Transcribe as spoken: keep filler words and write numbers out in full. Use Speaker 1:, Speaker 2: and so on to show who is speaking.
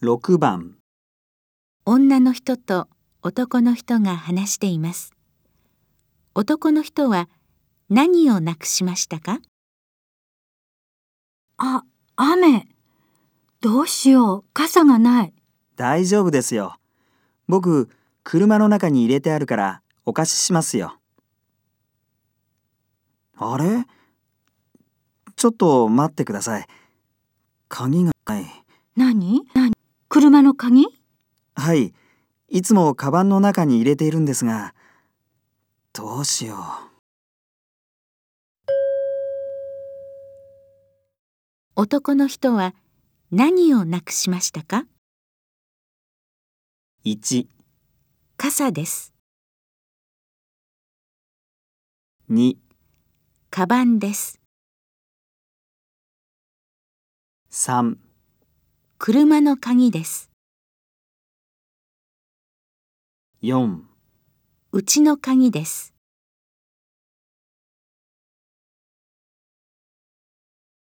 Speaker 1: ろくばん。
Speaker 2: 女の人と男の人が話しています。男の人は何をなくしましたか？
Speaker 3: あ、雨。どうしよう、傘がない。
Speaker 1: 大丈夫ですよ。僕、車の中に入れてあるからお貸ししますよ。あれ？ちょっと待ってください。鍵がない。
Speaker 3: 何？何？車の鍵？
Speaker 1: はい。いつもカバンの中に入れているんですが、どうしよう。
Speaker 2: 男の人は何をなくしましたか？
Speaker 1: いち、
Speaker 2: 傘です。
Speaker 1: に、
Speaker 2: カバンです。
Speaker 1: さん、
Speaker 2: 車の鍵です。
Speaker 1: よん。
Speaker 2: うちの鍵です。